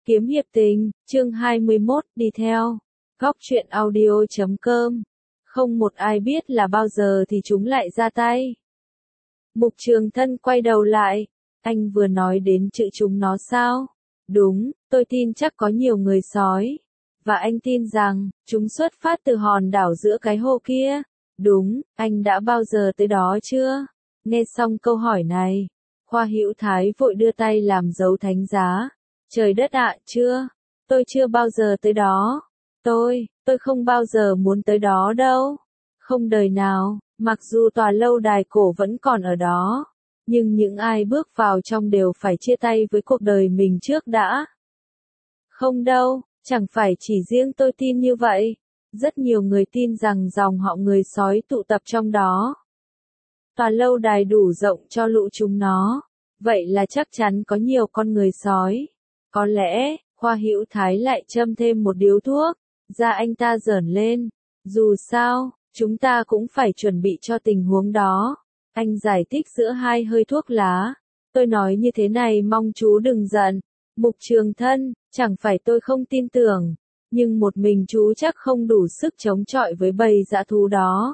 Kiếm hiệp tình, chương 21, đi theo. Góc truyện audio.com. Không một ai biết là bao giờ thì chúng lại ra tay. Mục Trường Thân quay đầu lại. Anh vừa nói đến chữ chúng nó sao? Đúng, tôi tin chắc có nhiều người sói. Và anh tin rằng, chúng xuất phát từ hòn đảo giữa cái hồ kia. Đúng, anh đã bao giờ tới đó chưa? Nghe xong câu hỏi này, Khoa Hữu Thái vội đưa tay làm dấu thánh giá. Trời đất ạ, tôi chưa bao giờ tới đó. Tôi không bao giờ muốn tới đó đâu. Không đời nào, mặc dù tòa lâu đài cổ vẫn còn ở đó. Nhưng những ai bước vào trong đều phải chia tay với cuộc đời mình trước đã. Không đâu, chẳng phải chỉ riêng tôi tin như vậy. Rất nhiều người tin rằng dòng họ người sói tụ tập trong đó. Tòa lâu đài đủ rộng cho lũ chúng nó. Vậy là chắc chắn có nhiều con người sói. Có lẽ, Khoa Hữu Thái lại châm thêm một điếu thuốc. Da anh ta giởn lên. Dù sao, chúng ta cũng phải chuẩn bị cho tình huống đó. Anh giải thích giữa hai hơi thuốc lá. Tôi nói như thế này mong chú đừng giận. Mục Trường Thân, chẳng phải tôi không tin tưởng. Nhưng một mình chú chắc không đủ sức chống chọi với bầy dã thú đó.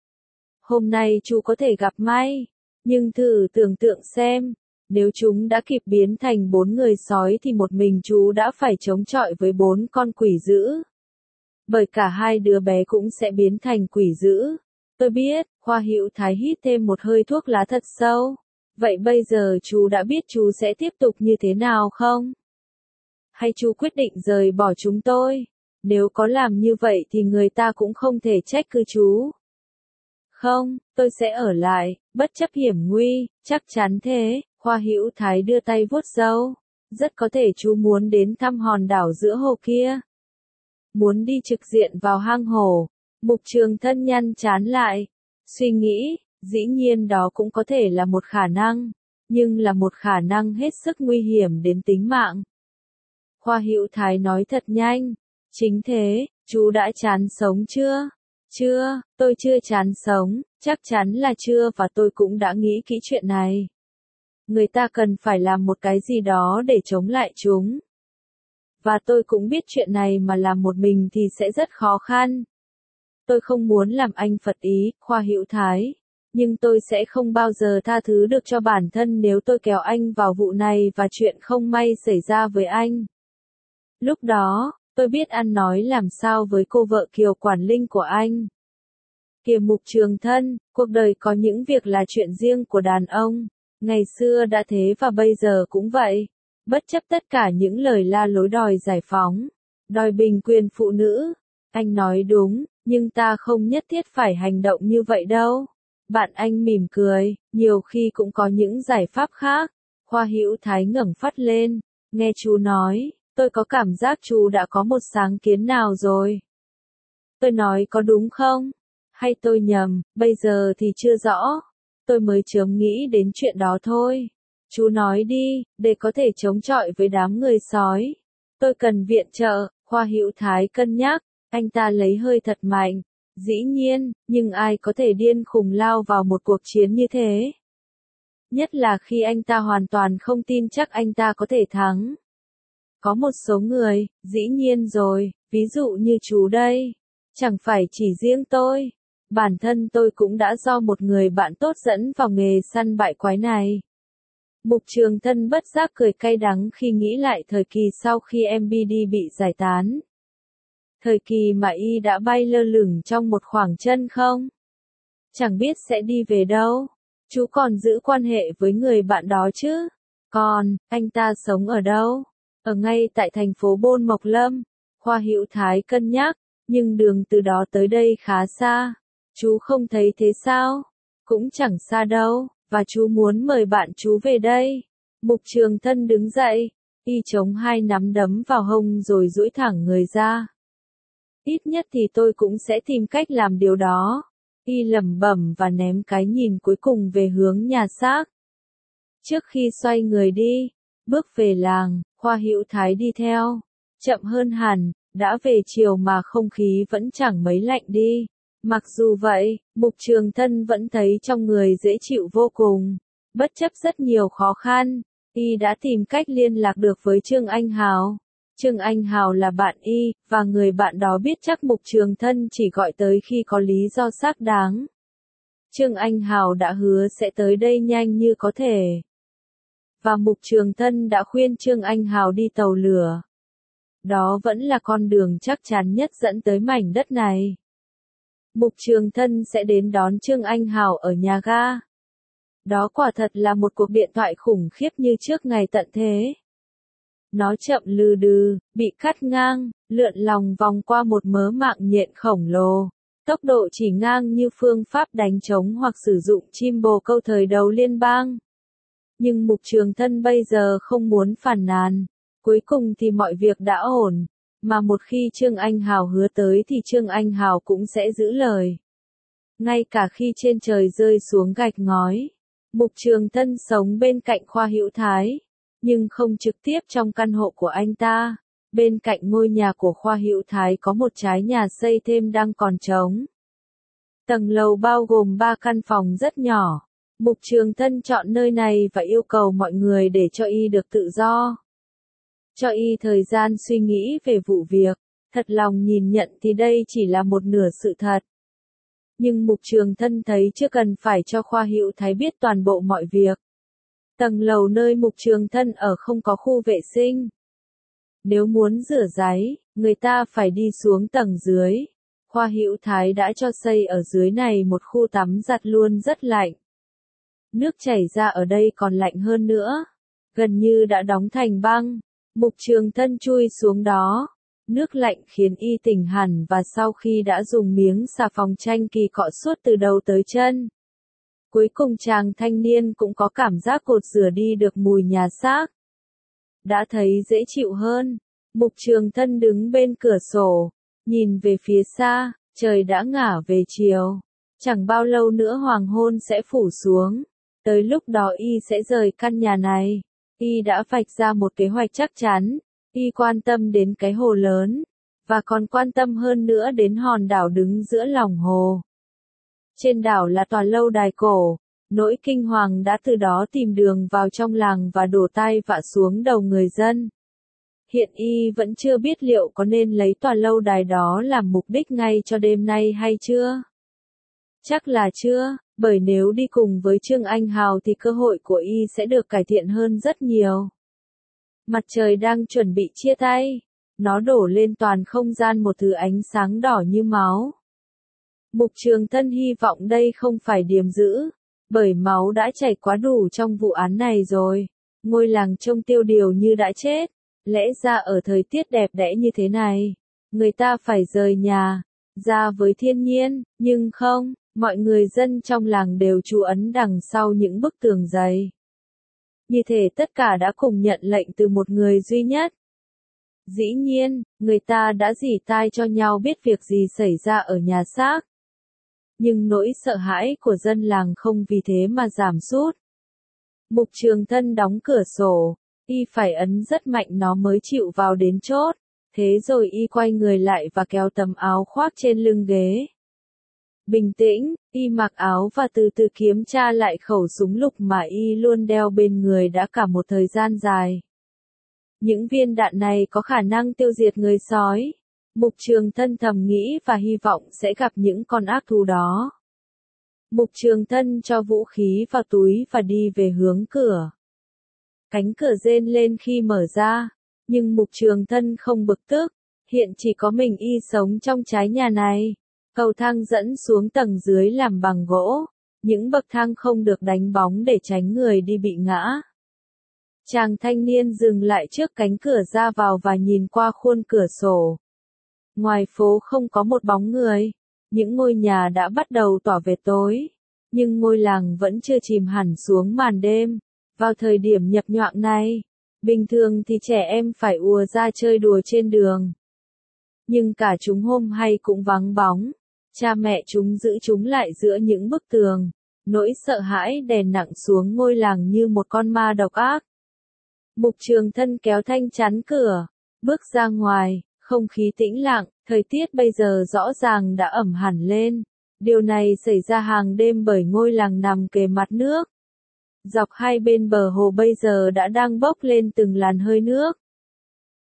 Hôm nay chú có thể gặp may. Nhưng thử tưởng tượng xem. Nếu chúng đã kịp biến thành 4 người sói thì một mình chú đã phải chống chọi với 4 con quỷ dữ. Bởi cả hai đứa bé cũng sẽ biến thành quỷ dữ. Tôi biết, Khoa Hữu Thái hít thêm một hơi thuốc lá thật sâu. Vậy bây giờ chú đã biết chú sẽ tiếp tục như thế nào không? Hay chú quyết định rời bỏ chúng tôi? Nếu có làm như vậy thì người ta cũng không thể trách cứ chú. Không, tôi sẽ ở lại, bất chấp hiểm nguy, chắc chắn thế. Khoa Hữu Thái đưa tay vuốt râu. Rất có thể chú muốn đến thăm hòn đảo giữa hồ kia. Muốn đi trực diện vào hang hổ. Mục Trường Thân nhăn trán lại. Suy nghĩ, dĩ nhiên đó cũng có thể là một khả năng. Nhưng là một khả năng hết sức nguy hiểm đến tính mạng. Khoa Hữu Thái nói thật nhanh. Chính thế, chú đã chán sống chưa? Chưa, tôi chưa chán sống, chắc chắn là chưa và tôi cũng đã nghĩ kỹ chuyện này. Người ta cần phải làm một cái gì đó để chống lại chúng. Và tôi cũng biết chuyện này mà làm một mình thì sẽ rất khó khăn. Tôi không muốn làm anh phật ý, Khoa Hữu Thái. Nhưng tôi sẽ không bao giờ tha thứ được cho bản thân nếu tôi kéo anh vào vụ này và chuyện không may xảy ra với anh. Lúc đó, tôi biết ăn nói làm sao với cô vợ Kiều Quản Linh của anh. Kìa Mục Trường Thân, cuộc đời có những việc là chuyện riêng của đàn ông. Ngày xưa đã thế và bây giờ cũng vậy. Bất chấp tất cả những lời la lối đòi giải phóng, đòi bình quyền phụ nữ. Anh nói đúng, nhưng ta không nhất thiết phải hành động như vậy đâu. Bạn anh mỉm cười, nhiều khi cũng có những giải pháp khác. Khoa Hữu Thái ngẩng phát lên, nghe chú nói, tôi có cảm giác chú đã có một sáng kiến nào rồi. Tôi nói có đúng không? Hay tôi nhầm, bây giờ thì chưa rõ. Tôi mới chớm nghĩ đến chuyện đó thôi. Chú nói đi, để có thể chống chọi với đám người sói. Tôi cần viện trợ, Khoa Hữu Thái cân nhắc, anh ta lấy hơi thật mạnh. Dĩ nhiên, nhưng ai có thể điên khùng lao vào một cuộc chiến như thế? Nhất là khi anh ta hoàn toàn không tin chắc anh ta có thể thắng. Có một số người, dĩ nhiên rồi, ví dụ như chú đây. Chẳng phải chỉ riêng tôi. Bản thân tôi cũng đã do một người bạn tốt dẫn vào nghề săn bại quái này. Mục Trường Thân bất giác cười cay đắng khi nghĩ lại thời kỳ sau khi MBD bị giải tán. Thời kỳ mà y đã bay lơ lửng trong một khoảng chân không? Chẳng biết sẽ đi về đâu. Chú còn giữ quan hệ với người bạn đó chứ? Còn, anh ta sống ở đâu? Ở ngay tại thành phố Bôn Mộc Lâm. Khoa Hữu Thái cân nhắc, nhưng đường từ đó tới đây khá xa. Chú không thấy thế sao? Cũng chẳng xa đâu, và chú muốn mời bạn chú về đây. Mục Trường Thân đứng dậy, y chống hai nắm đấm vào hông rồi duỗi thẳng người ra. Ít nhất thì tôi cũng sẽ tìm cách làm điều đó. Y lẩm bẩm và ném cái nhìn cuối cùng về hướng nhà xác. Trước khi xoay người đi, bước về làng, Khoa Hữu Thái đi theo. Chậm hơn hẳn, đã về chiều mà không khí vẫn chẳng mấy lạnh đi. Mặc dù vậy, Mục Trường Thân vẫn thấy trong người dễ chịu vô cùng. Bất chấp rất nhiều khó khăn, y đã tìm cách liên lạc được với Trương Anh Hào. Trương Anh Hào là bạn y, và người bạn đó biết chắc Mục Trường Thân chỉ gọi tới khi có lý do xác đáng. Trương Anh Hào đã hứa sẽ tới đây nhanh như có thể. Và Mục Trường Thân đã khuyên Trương Anh Hào đi tàu lửa. Đó vẫn là con đường chắc chắn nhất dẫn tới mảnh đất này. Mục Trường Thân sẽ đến đón Trương Anh Hào ở nhà ga. Đó quả thật là một cuộc điện thoại khủng khiếp như trước ngày tận thế. Nó chậm lừ đừ, bị cắt ngang, lượn lòng vòng qua một mớ mạng nhện khổng lồ. Tốc độ chỉ ngang như phương pháp đánh trống hoặc sử dụng chim bồ câu thời đầu liên bang. Nhưng Mục Trường Thân bây giờ không muốn phàn nàn. Cuối cùng thì mọi việc đã ổn. Mà một khi Trương Anh Hào hứa tới thì Trương Anh Hào cũng sẽ giữ lời. Ngay cả khi trên trời rơi xuống gạch ngói. Mục Trường Thân sống bên cạnh Khoa Hữu Thái. Nhưng không trực tiếp trong căn hộ của anh ta. Bên cạnh ngôi nhà của Khoa Hữu Thái có một trái nhà xây thêm đang còn trống. Tầng lầu bao gồm 3 căn phòng rất nhỏ. Mục Trường Thân chọn nơi này và yêu cầu mọi người để cho y được tự do. Cho y thời gian suy nghĩ về vụ việc. Thật lòng nhìn nhận thì đây chỉ là một nửa sự thật. Nhưng Mục Trường Thân thấy chưa cần phải cho Khoa Hữu Thái biết toàn bộ mọi việc. Tầng lầu nơi Mục Trường Thân ở không có khu vệ sinh. Nếu muốn rửa ráy, người ta phải đi xuống tầng dưới. Khoa Hữu Thái đã cho xây ở dưới này một khu tắm giặt luôn rất lạnh. Nước chảy ra ở đây còn lạnh hơn nữa. Gần như đã đóng thành băng. Mục Trường Thân chui xuống đó. Nước lạnh khiến y tỉnh hẳn và sau khi đã dùng miếng xà phòng chanh kỳ cọ suốt từ đầu tới chân. Cuối cùng chàng thanh niên cũng có cảm giác cột rửa đi được mùi nhà xác. Đã thấy dễ chịu hơn. Mục Trường Thân đứng bên cửa sổ. Nhìn về phía xa, trời đã ngả về chiều. Chẳng bao lâu nữa hoàng hôn sẽ phủ xuống. Tới lúc đó y sẽ rời căn nhà này. Y đã vạch ra một kế hoạch chắc chắn. Y quan tâm đến cái hồ lớn. Và còn quan tâm hơn nữa đến hòn đảo đứng giữa lòng hồ. Trên đảo là tòa lâu đài cổ. Nỗi kinh hoàng đã từ đó tìm đường vào trong làng và đổ tai vạ xuống đầu người dân. Hiện y vẫn chưa biết liệu có nên lấy tòa lâu đài đó làm mục đích ngay cho đêm nay hay chưa. Chắc là chưa, bởi nếu đi cùng với Trương Anh Hào thì cơ hội của y sẽ được cải thiện hơn rất nhiều. Mặt trời đang chuẩn bị chia tay. Nó đổ lên toàn không gian một thứ ánh sáng đỏ như máu. Mục Trường Thân hy vọng đây không phải điềm dữ. Bởi máu đã chảy quá đủ trong vụ án này rồi. Ngôi làng trông tiêu điều như đã chết. Lẽ ra ở thời tiết đẹp đẽ như thế này, người ta phải rời nhà, ra với thiên nhiên, nhưng không, mọi người dân trong làng đều trú ẩn đằng sau những bức tường dày. Như thể tất cả đã cùng nhận lệnh từ một người duy nhất. Dĩ nhiên, người ta đã rỉ tai cho nhau biết việc gì xảy ra ở nhà xác. Nhưng nỗi sợ hãi của dân làng không vì thế mà giảm sút. Mục Trường Thân đóng cửa sổ. Y phải ấn rất mạnh nó mới chịu vào đến chốt. Thế rồi y quay người lại và kéo tấm áo khoác trên lưng ghế. Bình tĩnh, y mặc áo và từ từ kiểm tra lại khẩu súng lục mà y luôn đeo bên người đã cả một thời gian dài. Những viên đạn này có khả năng tiêu diệt người sói. Mục Trường Thân thầm nghĩ và hy vọng sẽ gặp những con ác thú đó. Mục Trường Thân cho vũ khí vào túi và đi về hướng cửa. Cánh cửa rên lên khi mở ra, nhưng Mục Trường Thân không bực tức, hiện chỉ có mình y sống trong trái nhà này. Cầu thang dẫn xuống tầng dưới làm bằng gỗ, những bậc thang không được đánh bóng để tránh người đi bị ngã. Chàng thanh niên dừng lại trước cánh cửa ra vào và nhìn qua khuôn cửa sổ. Ngoài phố không có một bóng người, những ngôi nhà đã bắt đầu tỏ về tối, nhưng ngôi làng vẫn chưa chìm hẳn xuống màn đêm. Vào thời điểm nhập nhoạng này, bình thường thì trẻ em phải ùa ra chơi đùa trên đường. Nhưng cả chúng hôm hay cũng vắng bóng, cha mẹ chúng giữ chúng lại giữa những bức tường, nỗi sợ hãi đè nặng xuống ngôi làng như một con ma độc ác. Mục Trường Thân kéo thanh chắn cửa, bước ra ngoài, không khí tĩnh lặng, thời tiết bây giờ rõ ràng đã ẩm hẳn lên. Điều này xảy ra hàng đêm bởi ngôi làng nằm kề mặt nước. Dọc hai bên bờ hồ bây giờ đã đang bốc lên từng làn hơi nước.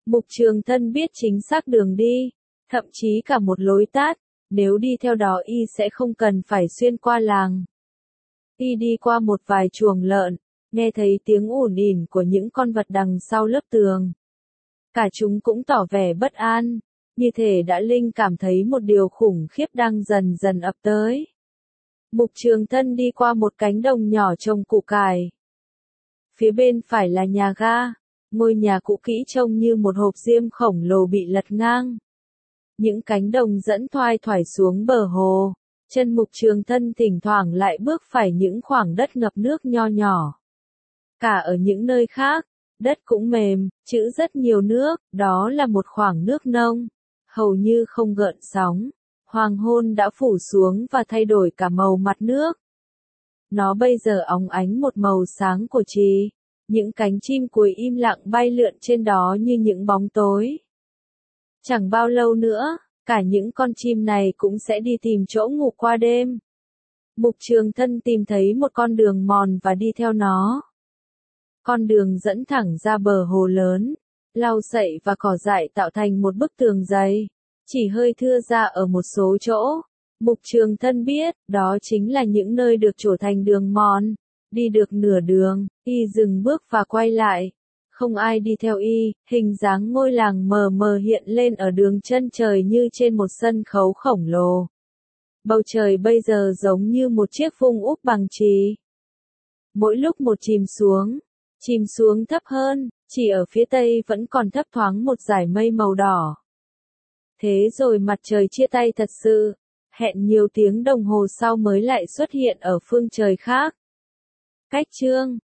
Mục Trường Thân biết chính xác đường đi, thậm chí cả một lối tắt, nếu đi theo đó y sẽ không cần phải xuyên qua làng. Y đi qua một vài chuồng lợn, nghe thấy tiếng ồn ỉn của những con vật đằng sau lớp tường. Cả chúng cũng tỏ vẻ bất an, như thể đã linh cảm thấy một điều khủng khiếp đang dần dần ập tới. Mục Trường Thân đi qua một cánh đồng nhỏ trồng củ cải. Phía bên phải là nhà ga, ngôi nhà cũ kỹ trông như một hộp diêm khổng lồ bị lật ngang. Những cánh đồng dẫn thoai thoải xuống bờ hồ, chân Mục Trường Thân thỉnh thoảng lại bước phải những khoảng đất ngập nước nho nhỏ. Cả ở những nơi khác, đất cũng mềm, trữ rất nhiều nước, đó là một khoảng nước nông, hầu như không gợn sóng. Hoàng hôn đã phủ xuống và thay đổi cả màu mặt nước. Nó bây giờ óng ánh một màu sáng của trì, những cánh chim cùi im lặng bay lượn trên đó như những bóng tối. Chẳng bao lâu nữa, cả những con chim này cũng sẽ đi tìm chỗ ngủ qua đêm. Mục Trường Thân tìm thấy một con đường mòn và đi theo nó. Con đường dẫn thẳng ra bờ hồ lớn, lau sậy và cỏ dại tạo thành một bức tường dày, chỉ hơi thưa ra ở một số chỗ. Mục Trường Thân biết, đó chính là những nơi được trổ thành đường mòn. Đi được nửa đường, y dừng bước và quay lại. Không ai đi theo y, hình dáng ngôi làng mờ mờ hiện lên ở đường chân trời như trên một sân khấu khổng lồ. Bầu trời bây giờ giống như một chiếc vung úp bằng chì. Mỗi lúc một chìm xuống thấp hơn, chỉ ở phía tây vẫn còn thấp thoáng một dải mây màu đỏ. Thế rồi mặt trời chia tay thật sự, hẹn nhiều tiếng đồng hồ sau mới lại xuất hiện ở phương trời khác. Cách chương